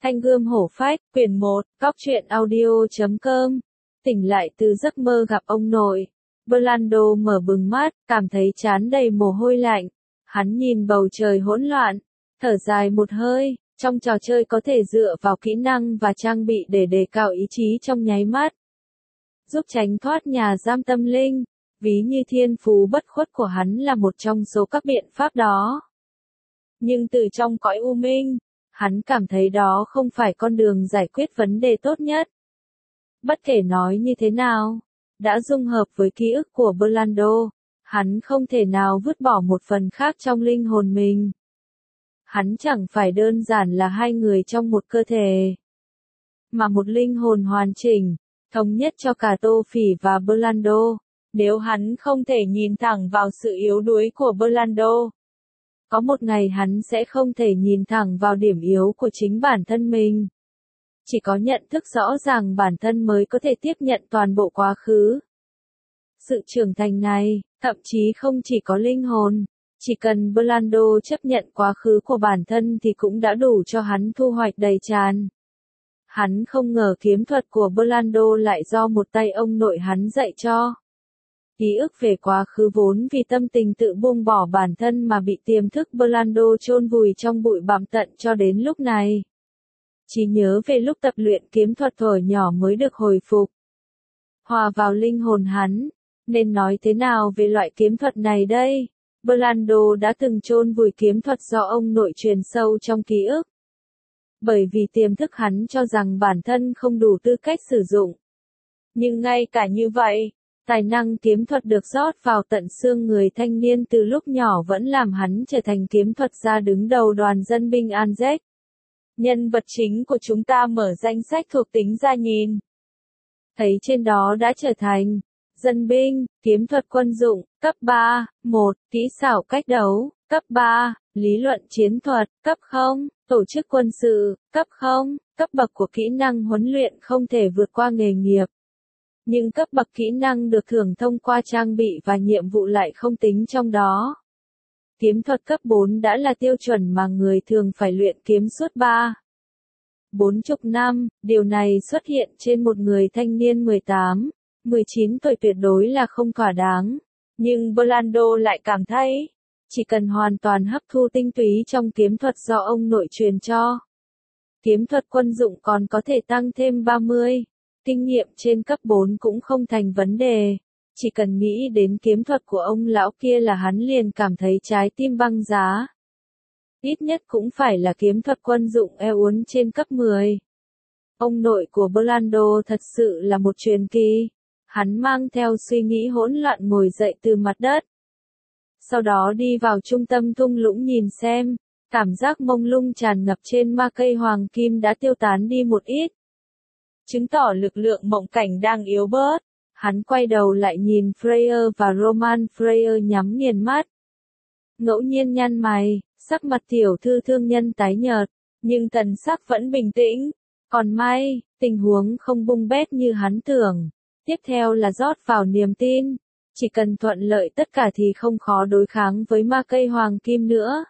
Thanh gươm hổ phách, quyển 1, góc truyện audio.com. Tỉnh lại từ giấc mơ gặp ông nội. Orlando mở bừng mắt, cảm thấy trán đầy mồ hôi lạnh. Hắn nhìn bầu trời hỗn loạn, thở dài một hơi. Trong trò chơi có thể dựa vào kỹ năng và trang bị để đề cao ý chí trong nháy mắt, giúp tránh thoát nhà giam tâm linh. Ví như thiên phú bất khuất của hắn là một trong số các biện pháp đó. Nhưng từ trong cõi u minh, hắn cảm thấy đó không phải con đường giải quyết vấn đề tốt nhất. Bất kể nói như thế nào, đã dung hợp với ký ức của Orlando, hắn không thể nào vứt bỏ một phần khác trong linh hồn mình. Hắn chẳng phải đơn giản là hai người trong một cơ thể, mà một linh hồn hoàn chỉnh, thống nhất cho cả Tô Phỉ và Orlando. Nếu hắn không thể nhìn thẳng vào sự yếu đuối của Orlando, có một ngày hắn sẽ không thể nhìn thẳng vào điểm yếu của chính bản thân mình. Chỉ có nhận thức rõ ràng bản thân mới có thể tiếp nhận toàn bộ quá khứ. Sự trưởng thành này, thậm chí không chỉ có linh hồn, chỉ cần Orlando chấp nhận quá khứ của bản thân thì cũng đã đủ cho hắn thu hoạch đầy tràn. Hắn không ngờ kiếm thuật của Orlando lại do một tay ông nội hắn dạy cho. Ký ức về quá khứ vốn vì tâm tình tự buông bỏ bản thân mà bị tiềm thức Orlando chôn vùi trong bụi bặm tận cho đến lúc này. Chỉ nhớ về lúc tập luyện kiếm thuật thuở nhỏ mới được hồi phục, hòa vào linh hồn hắn. Nên nói thế nào về loại kiếm thuật này đây? Orlando đã từng chôn vùi kiếm thuật do ông nội truyền sâu trong ký ức. Bởi vì tiềm thức hắn cho rằng bản thân không đủ tư cách sử dụng. Nhưng ngay cả như vậy, tài năng kiếm thuật được rót vào tận xương người thanh niên từ lúc nhỏ vẫn làm hắn trở thành kiếm thuật gia đứng đầu đoàn dân binh Anzac. Nhân vật chính của chúng ta mở danh sách thuộc tính ra nhìn. Thấy trên đó đã trở thành dân binh, kiếm thuật quân dụng, cấp 3, 1, kỹ xảo cách đấu, cấp 3, lý luận chiến thuật, cấp 0, tổ chức quân sự, cấp 0, cấp bậc của kỹ năng huấn luyện không thể vượt qua nghề nghiệp. Nhưng cấp bậc kỹ năng được thưởng thông qua trang bị và nhiệm vụ lại không tính trong đó. Kiếm thuật cấp 4 đã là tiêu chuẩn mà người thường phải luyện kiếm suốt 40 năm, điều này xuất hiện trên một người thanh niên 18, 19 tuổi tuyệt đối là không thỏa đáng. Nhưng Orlando lại cảm thấy, chỉ cần hoàn toàn hấp thu tinh túy trong kiếm thuật do ông nội truyền cho, kiếm thuật quân dụng còn có thể tăng thêm 30. Kinh nghiệm trên cấp 4 cũng không thành vấn đề. Chỉ cần nghĩ đến kiếm thuật của ông lão kia là hắn liền cảm thấy trái tim băng giá. Ít nhất cũng phải là kiếm thuật quân dụng eo uốn trên cấp 10. Ông nội của Orlando thật sự là một truyền kỳ. Hắn mang theo suy nghĩ hỗn loạn ngồi dậy từ mặt đất. Sau đó đi vào trung tâm thung lũng nhìn xem, cảm giác mông lung tràn ngập trên ma cây hoàng kim đã tiêu tán đi một ít. Chứng tỏ lực lượng mộng cảnh đang yếu bớt. Hắn quay đầu lại nhìn Freya và Roman. Freya nhắm nghiền mắt, ngẫu nhiên nhăn mày, sắc mặt tiểu thư thương nhân tái nhợt, nhưng thần sắc vẫn bình tĩnh. Còn may, tình huống không bung bét như hắn tưởng. Tiếp theo là rót vào niềm tin. Chỉ cần thuận lợi tất cả thì không khó đối kháng với ma cây hoàng kim nữa.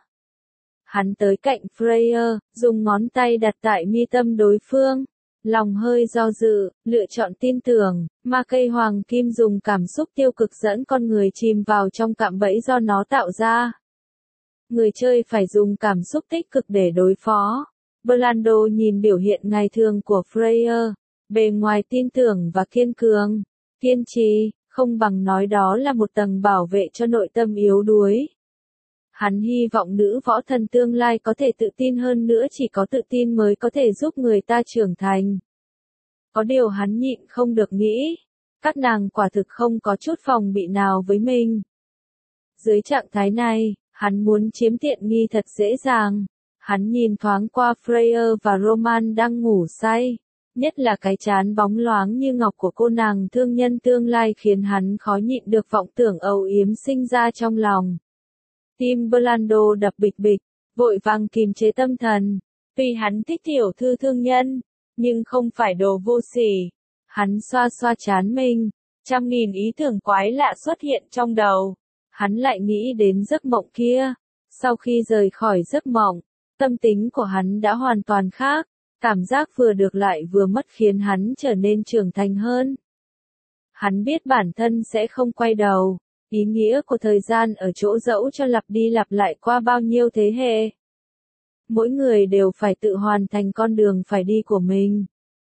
Hắn tới cạnh Freya, dùng ngón tay đặt tại mi tâm đối phương. Lòng hơi do dự, lựa chọn tin tưởng, ma cây hoàng kim dùng cảm xúc tiêu cực dẫn con người chìm vào trong cạm bẫy do nó tạo ra. Người chơi phải dùng cảm xúc tích cực để đối phó. Orlando nhìn biểu hiện ngày thường của Freya, bề ngoài tin tưởng và kiên cường, kiên trì, không bằng nói đó là một tầng bảo vệ cho nội tâm yếu đuối. Hắn hy vọng nữ võ thần tương lai có thể tự tin hơn nữa, chỉ có tự tin mới có thể giúp người ta trưởng thành. Có điều hắn nhịn không được nghĩ, các nàng quả thực không có chút phòng bị nào với mình. Dưới trạng thái này, hắn muốn chiếm tiện nghi thật dễ dàng. Hắn nhìn thoáng qua Freya và Roman đang ngủ say. Nhất là cái trán bóng loáng như ngọc của cô nàng thương nhân tương lai khiến hắn khó nhịn được vọng tưởng âu yếm sinh ra trong lòng. Tim Orlando đập bịch bịch, vội vàng kìm chế tâm thần. Tuy hắn thích tiểu thư thương nhân, nhưng không phải đồ vô sỉ. Hắn xoa xoa trán mình, trăm nghìn ý tưởng quái lạ xuất hiện trong đầu. Hắn lại nghĩ đến giấc mộng kia. Sau khi rời khỏi giấc mộng, tâm tính của hắn đã hoàn toàn khác. Cảm giác vừa được lại vừa mất khiến hắn trở nên trưởng thành hơn. Hắn biết bản thân sẽ không quay đầu, ý nghĩa của thời gian ở chỗ dẫu cho lặp đi lặp lại qua bao nhiêu thế hệ. Mỗi người đều phải tự hoàn thành con đường phải đi của mình.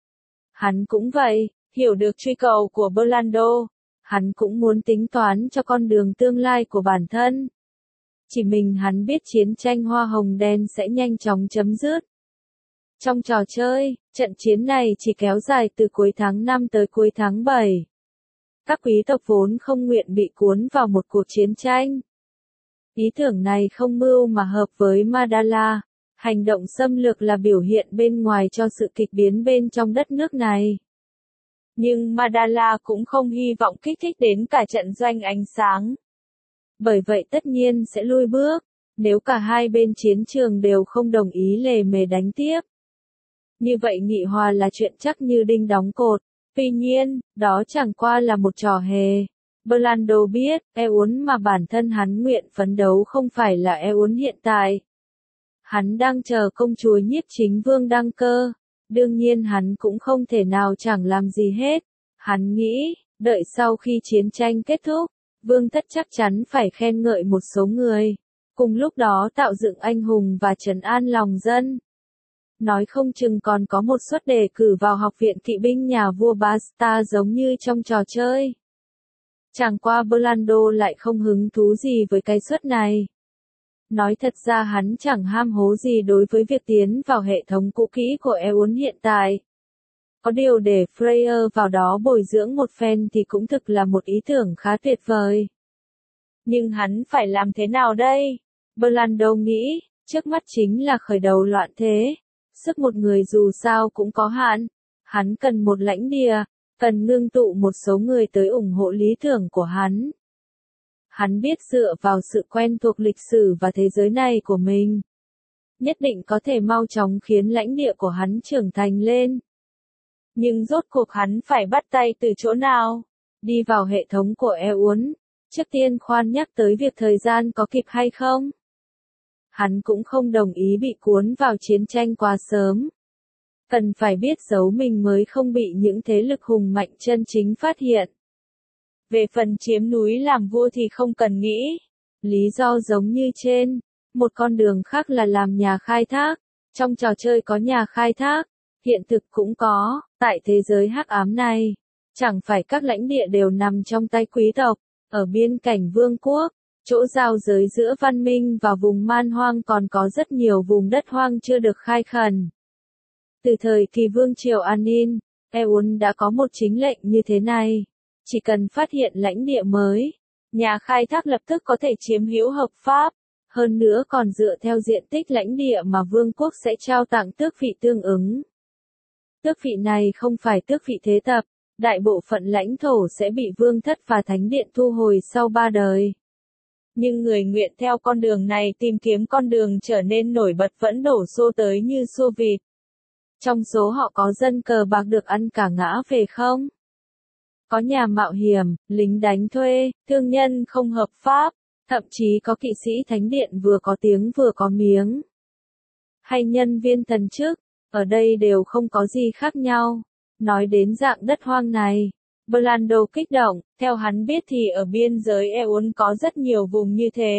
Hắn cũng vậy, hiểu được truy cầu của Orlando, hắn cũng muốn tính toán cho con đường tương lai của bản thân. Chỉ mình hắn biết chiến tranh hoa hồng đen sẽ nhanh chóng chấm dứt. Trong trò chơi, trận chiến này chỉ kéo dài từ cuối tháng 5 tới cuối tháng 7. Các quý tộc vốn không nguyện bị cuốn vào một cuộc chiến tranh. Ý tưởng này không mưu mà hợp với Madala. Hành động xâm lược là biểu hiện bên ngoài cho sự kịch biến bên trong đất nước này. Nhưng Madala cũng không hy vọng kích thích đến cả trận doanh ánh sáng. Bởi vậy tất nhiên sẽ lui bước, nếu cả hai bên chiến trường đều không đồng ý lề mề đánh tiếp. Như vậy nghị hòa là chuyện chắc như đinh đóng cột. Tuy nhiên, đó chẳng qua là một trò hề. Orlando biết, Eun mà bản thân hắn nguyện phấn đấu không phải là Eun hiện tại. Hắn đang chờ công chúa Nhiếp Chính Vương đăng cơ. Đương nhiên hắn cũng không thể nào chẳng làm gì hết. Hắn nghĩ, đợi sau khi chiến tranh kết thúc, Vương thất chắc chắn phải khen ngợi một số người. Cùng lúc đó tạo dựng anh hùng và trấn an lòng dân. Nói không chừng còn có một suất đề cử vào học viện kỵ binh nhà vua Basta giống như trong trò chơi. Chẳng qua Orlando lại không hứng thú gì với cái suất này. Nói thật ra hắn chẳng ham hố gì đối với việc tiến vào hệ thống cũ kỹ của Eun hiện tại. Có điều để Freyr vào đó bồi dưỡng một phen thì cũng thực là một ý tưởng khá tuyệt vời. Nhưng hắn phải làm thế nào đây? Orlando nghĩ, trước mắt chính là khởi đầu loạn thế. Sức một người dù sao cũng có hạn. Hắn cần một lãnh địa, cần ngưng tụ một số người tới ủng hộ lý tưởng của hắn. Hắn biết dựa vào sự quen thuộc lịch sử và thế giới này của mình, nhất định có thể mau chóng khiến lãnh địa của hắn trưởng thành lên. Nhưng rốt cuộc hắn phải bắt tay từ chỗ nào? Đi vào hệ thống của Eun. Trước tiên khoan nhắc tới việc thời gian có kịp hay không. Hắn cũng không đồng ý bị cuốn vào chiến tranh quá sớm. Cần phải biết giấu mình mới không bị những thế lực hùng mạnh chân chính phát hiện. Về phần chiếm núi làm vua thì không cần nghĩ. Lý do giống như trên. Một con đường khác là làm nhà khai thác. Trong trò chơi có nhà khai thác. Hiện thực cũng có. Tại thế giới hắc ám này. Chẳng phải các lãnh địa đều nằm trong tay quý tộc. Ở biên cảnh vương quốc. Chỗ giao giới giữa văn minh và vùng man hoang còn có rất nhiều vùng đất hoang chưa được khai khẩn. Từ thời kỳ vương triều Anin, Eun đã có một chính lệnh như thế này. Chỉ cần phát hiện lãnh địa mới, nhà khai thác lập tức có thể chiếm hữu hợp pháp. Hơn nữa còn dựa theo diện tích lãnh địa mà vương quốc sẽ trao tặng tước vị tương ứng. Tước vị này không phải tước vị thế tập, đại bộ phận lãnh thổ sẽ bị vương thất và thánh điện thu hồi sau 3 đời. Nhưng người nguyện theo con đường này tìm kiếm con đường trở nên nổi bật vẫn đổ xô tới như xô vịt. Trong số họ có dân cờ bạc được ăn cả ngã về không? Có nhà mạo hiểm, lính đánh thuê, thương nhân không hợp pháp, thậm chí có kỵ sĩ thánh điện vừa có tiếng vừa có miếng. Hay nhân viên thần chức, ở đây đều không có gì khác nhau. Nói đến dạng đất hoang này, Orlando kích động, theo hắn biết thì ở biên giới Eun có rất nhiều vùng như thế.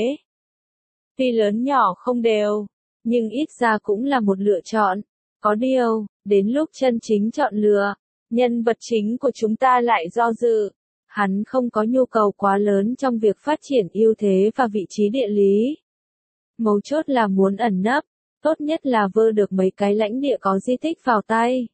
Tuy lớn nhỏ không đều, nhưng ít ra cũng là một lựa chọn. Có điều, đến lúc chân chính chọn lựa, nhân vật chính của chúng ta lại do dự. Hắn không có nhu cầu quá lớn trong việc phát triển ưu thế và vị trí địa lý. Mấu chốt là muốn ẩn nấp, tốt nhất là vơ được mấy cái lãnh địa có di tích vào tay.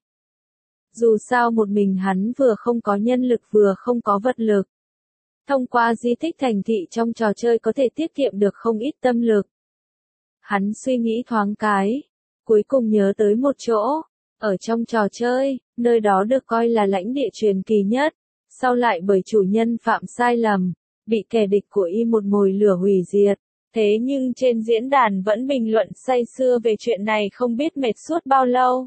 Dù sao một mình hắn vừa không có nhân lực vừa không có vật lực. Thông qua di tích thành thị trong trò chơi có thể tiết kiệm được không ít tâm lực. Hắn suy nghĩ thoáng cái, cuối cùng nhớ tới một chỗ, ở trong trò chơi, nơi đó được coi là lãnh địa truyền kỳ nhất, sau lại bởi chủ nhân phạm sai lầm, bị kẻ địch của y một mồi lửa hủy diệt. Thế nhưng trên diễn đàn vẫn bình luận say sưa về chuyện này không biết mệt suốt bao lâu.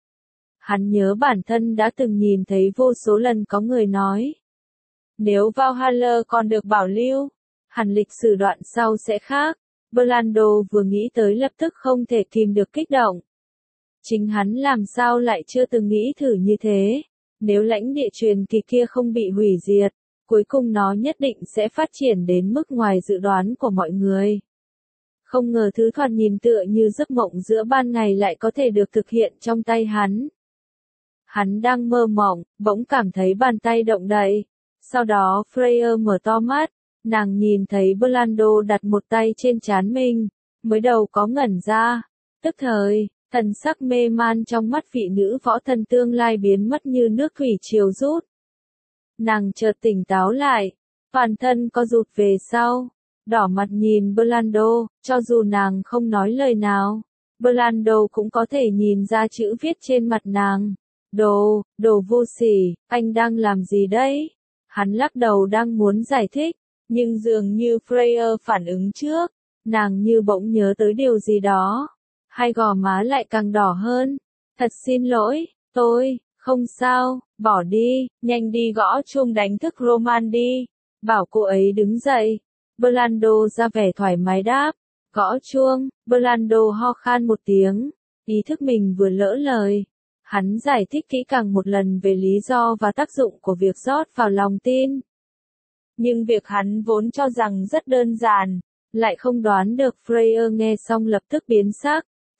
Hắn nhớ bản thân đã từng nhìn thấy vô số lần có người nói. Nếu Valhalla còn được bảo lưu, hẳn lịch sử đoạn sau sẽ khác. Orlando vừa nghĩ tới lập tức không thể kìm được kích động. Chính hắn làm sao lại chưa từng nghĩ thử như thế. Nếu lãnh địa truyền kỳ kia không bị hủy diệt, cuối cùng nó nhất định sẽ phát triển đến mức ngoài dự đoán của mọi người. Không ngờ thứ thoạt nhìn tựa như giấc mộng giữa ban ngày lại có thể được thực hiện trong tay hắn. Hắn đang mơ mộng, bỗng cảm thấy bàn tay động đậy. Sau đó Freya mở to mắt, nàng nhìn thấy Blando đặt một tay trên trán mình, mới đầu có ngẩn ra. Tức thời, thần sắc mê man trong mắt vị nữ võ thần tương lai biến mất như nước thủy triều rút. Nàng chợt tỉnh táo lại, toàn thân co rụt về sau, đỏ mặt nhìn Blando, cho dù nàng không nói lời nào, Blando cũng có thể nhìn ra chữ viết trên mặt nàng. Đồ vô sỉ, anh đang làm gì đấy? Hắn lắc đầu đang muốn giải thích, nhưng dường như Freya phản ứng trước, nàng như bỗng nhớ tới điều gì đó. Hai gò má lại càng đỏ hơn. Thật xin lỗi, tôi, không sao, bỏ đi, nhanh đi gõ chuông đánh thức Roman đi. Bảo cô ấy đứng dậy. Blando ra vẻ thoải mái đáp. Gõ chuông, Blando ho khan một tiếng, ý thức mình vừa lỡ lời. Hắn giải thích kỹ càng một lần về lý do và tác dụng của việc rót vào lòng tin. Nhưng việc hắn vốn cho rằng rất đơn giản, lại không đoán được Freya nghe xong lập tức biến sắc.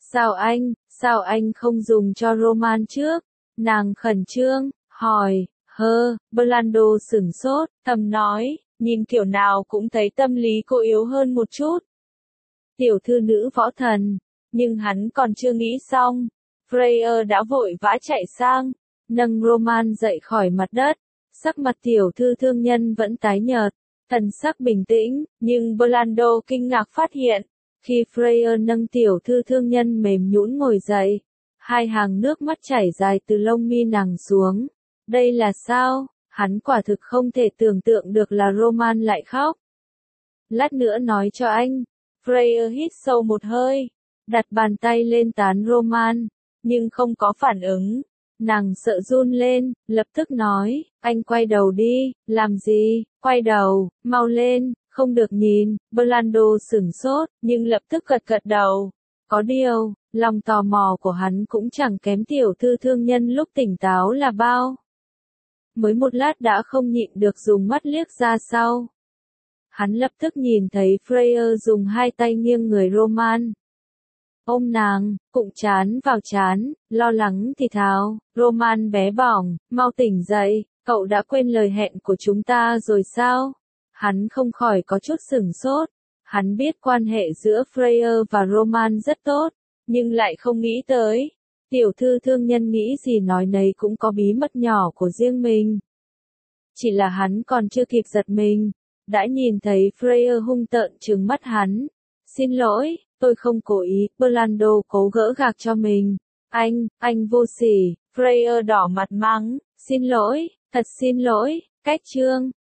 Sao anh không dùng cho Roman trước? Nàng khẩn trương, hỏi, Blando sửng sốt, thầm nói, nhìn kiểu nào cũng thấy tâm lý cô yếu hơn một chút. Tiểu thư nữ võ thần, nhưng hắn còn chưa nghĩ xong. Freya đã vội vã chạy sang, nâng Roman dậy khỏi mặt đất. Sắc mặt tiểu thư thương nhân vẫn tái nhợt, thần sắc bình tĩnh, nhưng Blando kinh ngạc phát hiện, khi Freya nâng tiểu thư thương nhân mềm nhũn ngồi dậy, hai hàng nước mắt chảy dài từ lông mi nàng xuống. Đây là sao? Hắn quả thực không thể tưởng tượng được là Roman lại khóc. Lát nữa nói cho anh. Freya hít sâu một hơi, đặt bàn tay lên trán Roman, nhưng không có phản ứng. Nàng sợ run lên, lập tức nói, anh quay đầu đi. Làm gì? Quay đầu, mau lên, không được nhìn. Blando sửng sốt, nhưng lập tức gật đầu. Có điều, lòng tò mò của hắn cũng chẳng kém tiểu thư thương nhân lúc tỉnh táo là bao. Mới một lát đã không nhịn được dùng mắt liếc ra sau. Hắn lập tức nhìn thấy Freya dùng hai tay nghiêng người Roman. Ôm nàng, cụng trán vào trán, lo lắng thì thào, Roman bé bỏng, mau tỉnh dậy, cậu đã quên lời hẹn của chúng ta rồi sao? Hắn không khỏi có chút sửng sốt. Hắn biết quan hệ giữa Freya và Roman rất tốt, nhưng lại không nghĩ tới. Tiểu thư thương nhân nghĩ gì nói nấy cũng có bí mật nhỏ của riêng mình. Chỉ là hắn còn chưa kịp giật mình, đã nhìn thấy Freya hung tợn trừng mắt hắn. Xin lỗi, tôi không cố ý. Blando cố gỡ gạc cho mình. Anh vô sỉ. Freya đỏ mặt mắng. Xin lỗi, thật xin lỗi. Cách chương